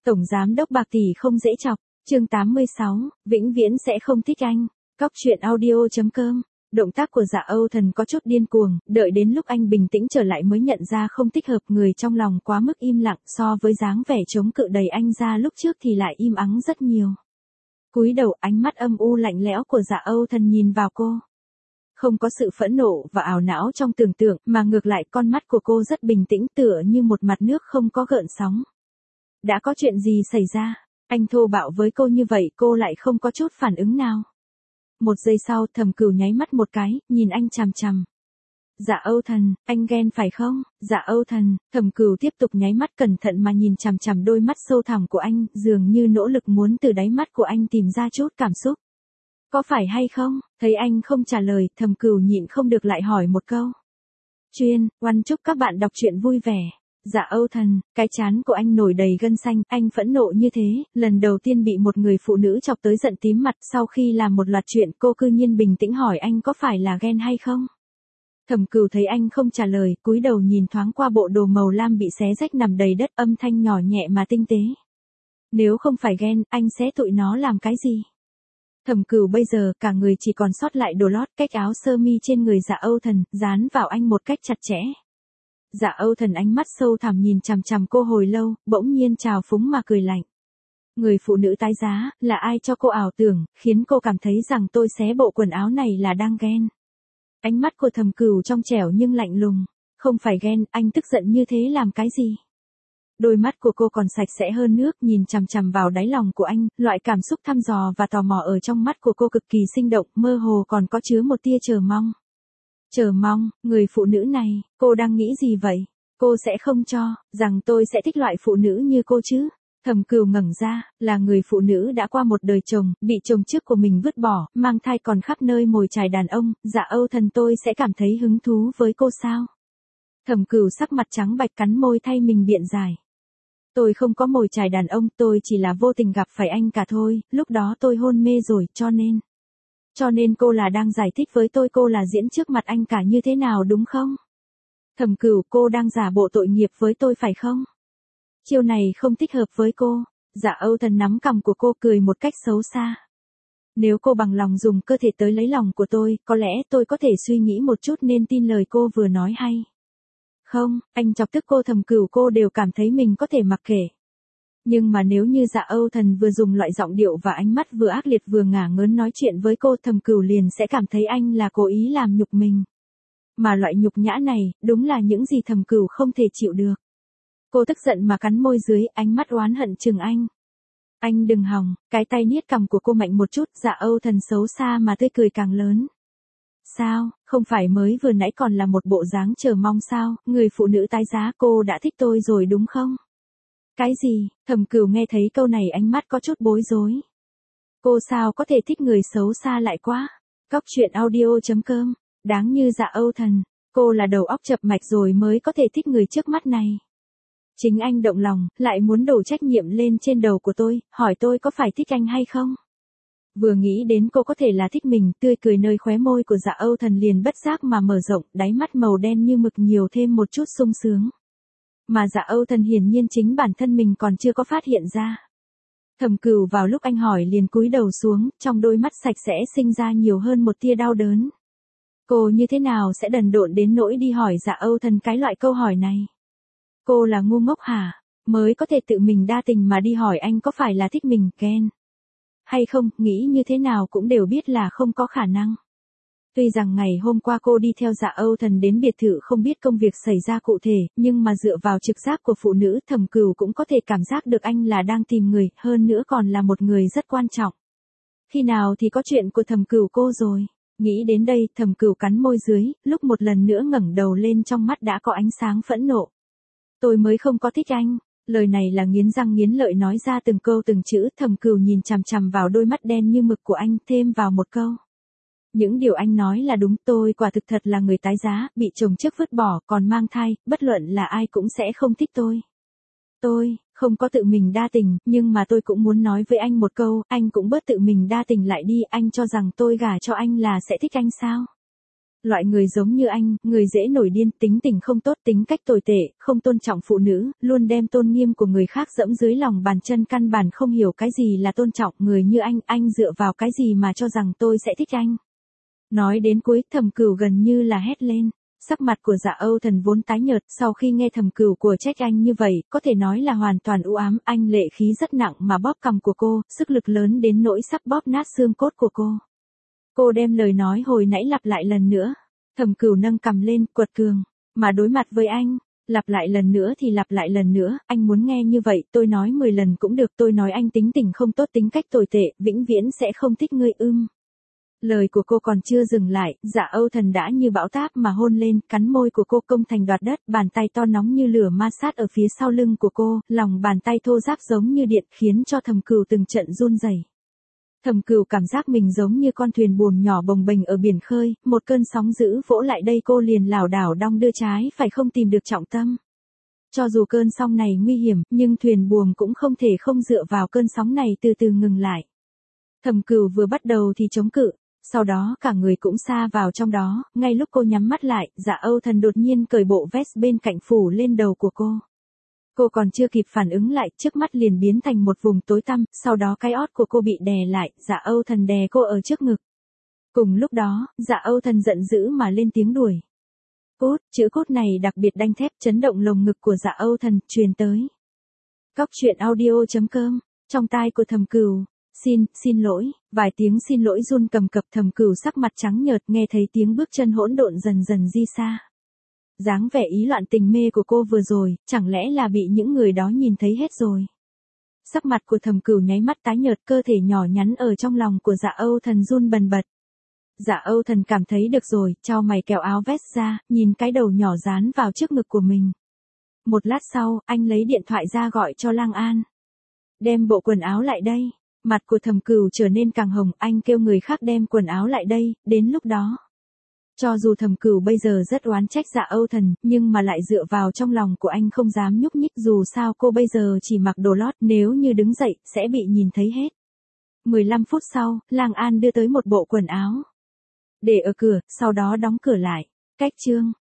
Tổng giám đốc bạc tỷ không dễ chọc, chương 86, vĩnh viễn sẽ không thích anh. Cóc truyện audio.com. Động tác của Dạ Âu Thần có chút điên cuồng, đợi đến lúc anh bình tĩnh trở lại mới nhận ra không thích hợp, người trong lòng quá mức im lặng, so với dáng vẻ chống cự đầy anh ra lúc trước thì lại im ắng rất nhiều. Cúi đầu, ánh mắt âm u lạnh lẽo của Dạ Âu Thần nhìn vào cô. Không có sự phẫn nộ và ảo não trong tưởng tượng, mà ngược lại con mắt của cô rất bình tĩnh, tựa như một mặt nước không có gợn sóng. Đã có chuyện gì xảy ra? Anh thô bạo với cô như vậy, cô lại không có chút phản ứng nào. Một giây sau, Thẩm Cửu nháy mắt một cái, nhìn anh chằm chằm. Dạ Âu Thần, anh ghen phải không? Dạ Âu Thần, Thẩm Cửu tiếp tục nháy mắt cẩn thận mà nhìn chằm chằm đôi mắt sâu thẳm của anh, dường như nỗ lực muốn từ đáy mắt của anh tìm ra chút cảm xúc. Có phải hay không? Thấy anh không trả lời, Thẩm Cửu nhịn không được lại hỏi một câu. Chúc các bạn đọc truyện vui vẻ. Dạ Âu Thần, cái trán của anh nổi đầy gân xanh, anh phẫn nộ như thế, lần đầu tiên bị một người phụ nữ chọc tới giận tím mặt, sau khi làm một loạt chuyện cô cư nhiên bình tĩnh hỏi anh có phải là ghen hay không. Thẩm Cửu thấy anh không trả lời, cúi đầu nhìn thoáng qua bộ đồ màu lam bị xé rách nằm đầy đất, âm thanh nhỏ nhẹ mà tinh tế. Nếu không phải ghen, anh sẽ tụi nó làm cái gì? Thẩm Cửu bây giờ cả người chỉ còn sót lại đồ lót, cách áo sơ mi trên người Dạ Âu Thần, dán vào anh một cách chặt chẽ. Dạ Âu Thần ánh mắt sâu thẳm nhìn chằm chằm cô hồi lâu, bỗng nhiên trào phúng mà cười lạnh. Người phụ nữ tái giá, là ai cho cô ảo tưởng, khiến cô cảm thấy rằng tôi xé bộ quần áo này là đang ghen. Ánh mắt của Thẩm Cửu trong trẻo nhưng lạnh lùng. Không phải ghen, anh tức giận như thế làm cái gì? Đôi mắt của cô còn sạch sẽ hơn nước, nhìn chằm chằm vào đáy lòng của anh, loại cảm xúc thăm dò và tò mò ở trong mắt của cô cực kỳ sinh động, mơ hồ còn có chứa một tia chờ mong. Chờ mong, người phụ nữ này, cô đang nghĩ gì vậy? Cô sẽ không cho, rằng tôi sẽ thích loại phụ nữ như cô chứ? Thẩm Cửu ngẩng ra, là người phụ nữ đã qua một đời chồng, bị chồng trước của mình vứt bỏ, mang thai còn khắp nơi mồi chài đàn ông, Dạ Âu Thần tôi sẽ cảm thấy hứng thú với cô sao? Thẩm Cửu sắc mặt trắng bạch cắn môi thay mình biện giải. Tôi không có mồi chài đàn ông, tôi chỉ là vô tình gặp phải anh cả thôi, lúc đó tôi hôn mê rồi, cho nên cô là đang giải thích với tôi cô là diễn trước mặt anh cả như thế nào đúng không? Thẩm Cửu, cô đang giả bộ tội nghiệp với tôi phải không? Chiêu này không thích hợp với cô. Dạ Âu Thần nắm cằm của cô cười một cách xấu xa. Nếu cô bằng lòng dùng cơ thể tới lấy lòng của tôi, có lẽ tôi có thể suy nghĩ một chút nên tin lời cô vừa nói hay. Không, anh chọc tức cô. Thẩm Cửu cô đều cảm thấy mình có thể mặc kệ. Nhưng mà nếu như Dạ Âu Thần vừa dùng loại giọng điệu và ánh mắt vừa ác liệt vừa ngả ngớn nói chuyện với cô, Thẩm Cửu liền sẽ cảm thấy anh là cố ý làm nhục mình. Mà loại nhục nhã này, đúng là những gì Thẩm Cửu không thể chịu được. Cô tức giận mà cắn môi dưới, ánh mắt oán hận chừng anh. Anh đừng hòng, cái tay niết cằm của cô mạnh một chút, Dạ Âu Thần xấu xa mà tươi cười càng lớn. Sao, không phải mới vừa nãy còn là một bộ dáng chờ mong sao, người phụ nữ tái giá, cô đã thích tôi rồi đúng không? Cái gì? Thẩm Cửu nghe thấy câu này ánh mắt có chút bối rối. Cô sao có thể thích người xấu xa lại quá? Cóc truyện audio.com. Đáng như Dạ Âu Thần, cô là đầu óc chập mạch rồi mới có thể thích người trước mắt này. Chính anh động lòng, lại muốn đổ trách nhiệm lên trên đầu của tôi, hỏi tôi có phải thích anh hay không? Vừa nghĩ đến cô có thể là thích mình, tươi cười nơi khóe môi của Dạ Âu Thần liền bất giác mà mở rộng, đáy mắt màu đen như mực nhiều thêm một chút sung sướng. Mà Dạ Âu Thần hiển nhiên chính bản thân mình còn chưa có phát hiện ra. Thẩm Cửu vào lúc anh hỏi liền cúi đầu xuống, trong đôi mắt sạch sẽ sinh ra nhiều hơn một tia đau đớn. Cô như thế nào sẽ đần độn đến nỗi đi hỏi Dạ Âu Thần cái loại câu hỏi này? Cô là ngu ngốc hả? Mới có thể tự mình đa tình mà đi hỏi anh có phải là thích mình, ghen hay không, nghĩ như thế nào cũng đều biết là không có khả năng. Tuy rằng ngày hôm qua cô đi theo Dạ Âu Thần đến biệt thự không biết công việc xảy ra cụ thể, nhưng mà dựa vào trực giác của phụ nữ, Thẩm Cửu cũng có thể cảm giác được anh là đang tìm người, hơn nữa còn là một người rất quan trọng. Khi nào thì có chuyện của Thẩm Cửu cô rồi? Nghĩ đến đây, Thẩm Cửu cắn môi dưới, lúc một lần nữa ngẩng đầu lên trong mắt đã có ánh sáng phẫn nộ. Tôi mới không có thích anh. Lời này là nghiến răng nghiến lợi nói ra từng câu từng chữ. Thẩm Cửu nhìn chằm chằm vào đôi mắt đen như mực của anh, thêm vào một câu. Những điều anh nói là đúng, tôi quả thực thật là người tái giá, bị chồng trước vứt bỏ, còn mang thai, bất luận là ai cũng sẽ không thích tôi. Tôi, không có tự mình đa tình, nhưng mà tôi cũng muốn nói với anh một câu, anh cũng bớt tự mình đa tình lại đi, anh cho rằng tôi gả cho anh là sẽ thích anh sao? Loại người giống như anh, người dễ nổi điên, tính tình không tốt, tính cách tồi tệ, không tôn trọng phụ nữ, luôn đem tôn nghiêm của người khác dẫm dưới lòng bàn chân, căn bản không hiểu cái gì là tôn trọng. Người như anh dựa vào cái gì mà cho rằng tôi sẽ thích anh? Nói đến cuối, Thẩm Cửu gần như là hét lên. Sắc mặt của Dạ Âu Thần vốn tái nhợt, sau khi nghe Thẩm Cửu của trách anh như vậy, có thể nói là hoàn toàn u ám. Anh lệ khí rất nặng mà bóp cằm của cô, sức lực lớn đến nỗi sắp bóp nát xương cốt của cô. Cô đem lời nói hồi nãy lặp lại lần nữa. Thẩm Cửu nâng cằm lên, quật cường, mà đối mặt với anh. Lặp lại lần nữa thì lặp lại lần nữa, anh muốn nghe như vậy, tôi nói 10 lần cũng được, tôi nói anh tính tình không tốt, tính cách tồi tệ, vĩnh viễn sẽ không thích ngươi. Lời của cô còn chưa dừng lại, Dạ Âu Thần đã như bão táp mà hôn lên, cắn môi của cô công thành đoạt đất, bàn tay to nóng như lửa ma sát ở phía sau lưng của cô, lòng bàn tay thô ráp giống như điện, khiến cho Thẩm Cửu từng trận run rẩy. Thẩm Cửu cảm giác mình giống như con thuyền buồm nhỏ bồng bềnh ở biển khơi, một cơn sóng dữ vỗ lại đây cô liền lảo đảo đong đưa trái phải không tìm được trọng tâm. Cho dù cơn sóng này nguy hiểm, nhưng thuyền buồm cũng không thể không dựa vào cơn sóng này từ từ ngừng lại. Thẩm Cửu vừa bắt đầu thì chống cự, sau đó cả người cũng sa vào trong đó, ngay lúc cô nhắm mắt lại, Dạ Âu Thần đột nhiên cởi bộ vest bên cạnh phủ lên đầu của cô. Cô còn chưa kịp phản ứng lại, trước mắt liền biến thành một vùng tối tăm, sau đó cái ót của cô bị đè lại, Dạ Âu Thần đè cô ở trước ngực. Cùng lúc đó, Dạ Âu Thần giận dữ mà lên tiếng đuổi. Cút, chữ cút này đặc biệt đanh thép, chấn động lồng ngực của Dạ Âu Thần, truyền tới. Cóc truyện audio.com, trong tai của Thẩm Cửu. Xin lỗi, vài tiếng xin lỗi run cầm cập. Thẩm Cửu sắc mặt trắng nhợt, nghe thấy tiếng bước chân hỗn độn dần dần di xa. Dáng vẻ ý loạn tình mê của cô vừa rồi, chẳng lẽ là bị những người đó nhìn thấy hết rồi? Sắc mặt của Thẩm Cửu nháy mắt tái nhợt, cơ thể nhỏ nhắn ở trong lòng của Dạ Âu Thần run bần bật. Dạ Âu Thần cảm thấy được rồi, chau mày kéo áo vest ra, nhìn cái đầu nhỏ dán vào trước ngực của mình. Một lát sau, anh lấy điện thoại ra gọi cho Lang An. Đem bộ quần áo lại đây. Mặt của Thẩm Cửu trở nên càng hồng, anh kêu người khác đem quần áo lại đây, đến lúc đó. Cho dù Thẩm Cửu bây giờ rất oán trách Dạ Âu Thần, nhưng mà lại dựa vào trong lòng của anh không dám nhúc nhích, dù sao cô bây giờ chỉ mặc đồ lót, nếu như đứng dậy, sẽ bị nhìn thấy hết. 15 phút sau, Lang An đưa tới một bộ quần áo. Để ở cửa, sau đó đóng cửa lại. Cách chương.